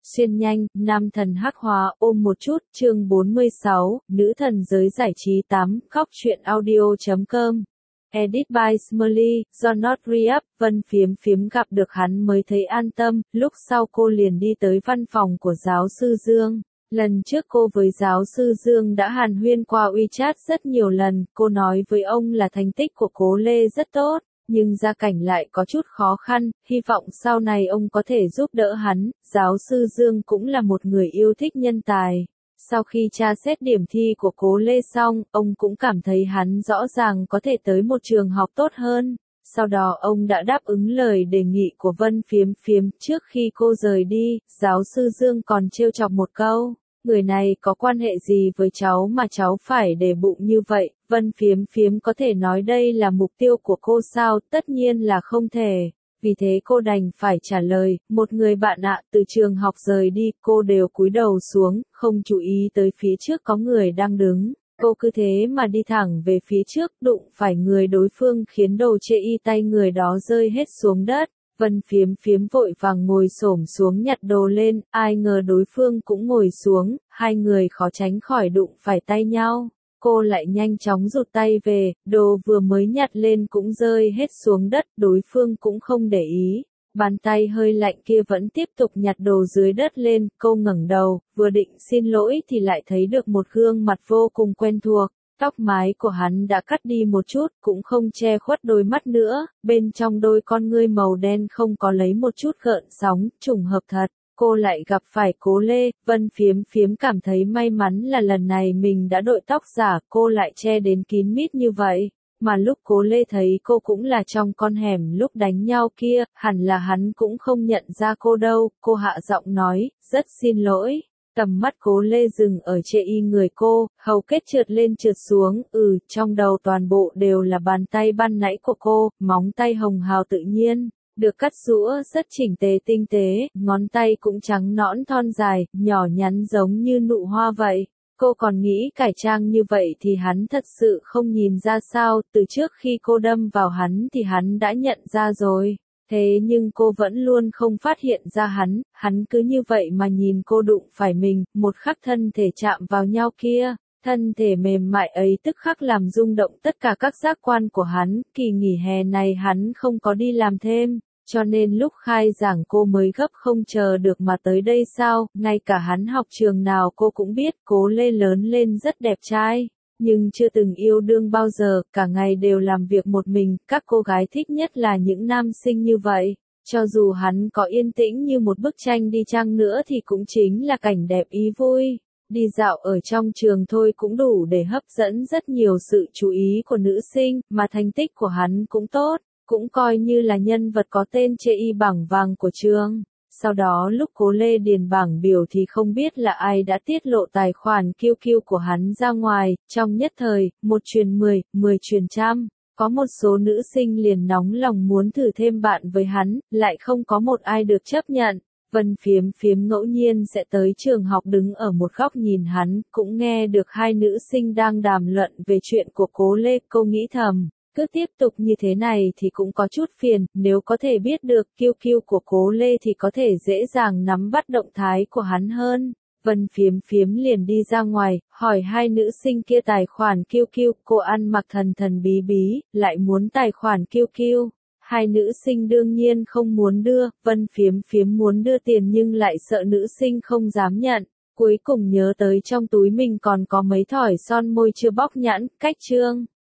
Xuyên nhanh, nam thần hắc hóa, ôm một chút, chương 46, nữ thần giới giải trí 8, khóc chuyện audio.com. Edit by Smiley, do Not Re-up, Vân Phiếm gặp được hắn mới thấy an tâm, lúc sau cô liền đi tới văn phòng của giáo sư Dương. Lần trước cô với giáo sư Dương đã hàn huyên qua WeChat rất nhiều lần, cô nói với ông là thành tích của Cố Lê rất tốt, nhưng gia cảnh lại có chút khó khăn, hy vọng sau này ông có thể giúp đỡ hắn. Giáo sư Dương cũng là một người yêu thích nhân tài. Sau khi tra xét điểm thi của Cố Lê xong, ông cũng cảm thấy hắn rõ ràng có thể tới một trường học tốt hơn. Sau đó ông đã đáp ứng lời đề nghị của Vân Phiếm. Trước khi cô rời đi, giáo sư Dương còn trêu chọc một câu. Người này có quan hệ gì với cháu mà cháu phải để bụng như vậy? Vân Phiếm có thể nói đây là mục tiêu của cô sao? Tất nhiên là không thể. Vì thế cô đành phải trả lời, một người bạn ạ, từ trường học rời đi, cô đều cúi đầu xuống, không chú ý tới phía trước có người đang đứng. Cô cứ thế mà đi thẳng về phía trước, đụng phải người đối phương khiến đồ chê y tay người đó rơi hết xuống đất. Vân Phiếm vội vàng ngồi xổm xuống nhặt đồ lên, ai ngờ đối phương cũng ngồi xuống, hai người khó tránh khỏi đụng phải tay nhau. Cô lại nhanh chóng rụt tay về, đồ vừa mới nhặt lên cũng rơi hết xuống đất, đối phương cũng không để ý. Bàn tay hơi lạnh kia vẫn tiếp tục nhặt đồ dưới đất lên, cô ngẩng đầu, vừa định xin lỗi thì lại thấy được một gương mặt vô cùng quen thuộc. Tóc mái của hắn đã cắt đi một chút, cũng không che khuất đôi mắt nữa, bên trong đôi con ngươi màu đen không có lấy một chút gợn sóng, trùng hợp thật. Cô lại gặp phải Cố Lê. Vân Phiếm cảm thấy may mắn là lần này mình đã đội tóc giả, cô lại che đến kín mít như vậy. Mà lúc Cố Lê thấy cô cũng là trong con hẻm lúc đánh nhau kia, hẳn là hắn cũng không nhận ra cô đâu. Cô hạ giọng nói, rất xin lỗi. Tầm mắt Cố Lê dừng ở chê y người cô, hầu kết trượt lên trượt xuống, trong đầu toàn bộ đều là bàn tay ban nãy của cô, móng tay hồng hào tự nhiên, được cắt rũa rất chỉnh tề tinh tế, ngón tay cũng trắng nõn thon dài, nhỏ nhắn giống như nụ hoa vậy. Cô còn nghĩ cải trang như vậy thì hắn thật sự không nhìn ra sao, từ trước khi cô đâm vào hắn thì hắn đã nhận ra rồi. Thế nhưng cô vẫn luôn không phát hiện ra hắn cứ như vậy mà nhìn cô đụng phải mình, một khắc thân thể chạm vào nhau kia, thân thể mềm mại ấy tức khắc làm rung động tất cả các giác quan của hắn. Kỳ nghỉ hè này hắn không có đi làm thêm, cho nên lúc khai giảng cô mới gấp không chờ được mà tới đây sao, ngay cả hắn học trường nào cô cũng biết. Cố Lê lớn lên rất đẹp trai, nhưng chưa từng yêu đương bao giờ, cả ngày đều làm việc một mình, các cô gái thích nhất là những nam sinh như vậy. Cho dù hắn có yên tĩnh như một bức tranh đi chăng nữa thì cũng chính là cảnh đẹp ý vui. Đi dạo ở trong trường thôi cũng đủ để hấp dẫn rất nhiều sự chú ý của nữ sinh, mà thành tích của hắn cũng tốt, cũng coi như là nhân vật có tên trên y bảng vàng của trường. Sau đó lúc Cố Lê điền bảng biểu thì không biết là ai đã tiết lộ tài khoản QQ của hắn ra ngoài, trong nhất thời, 1 truyền 10, 10 truyền trăm, có một số nữ sinh liền nóng lòng muốn thử thêm bạn với hắn, lại không có một ai được chấp nhận. Vân Phiếm ngẫu nhiên sẽ tới trường học đứng ở một góc nhìn hắn, cũng nghe được hai nữ sinh đang đàm luận về chuyện của Cố Lê. Cô nghĩ thầm, cứ tiếp tục như thế này thì cũng có chút phiền, nếu có thể biết được QQ của Cố Lê thì có thể dễ dàng nắm bắt động thái của hắn hơn. Vân Phiếm liền đi ra ngoài, hỏi hai nữ sinh kia tài khoản QQ, cô ăn mặc thần bí, lại muốn tài khoản QQ. Hai nữ sinh đương nhiên không muốn đưa, Vân Phiếm muốn đưa tiền nhưng lại sợ nữ sinh không dám nhận. Cuối cùng nhớ tới trong túi mình còn có mấy thỏi son môi chưa bóc nhẵn, cách trương.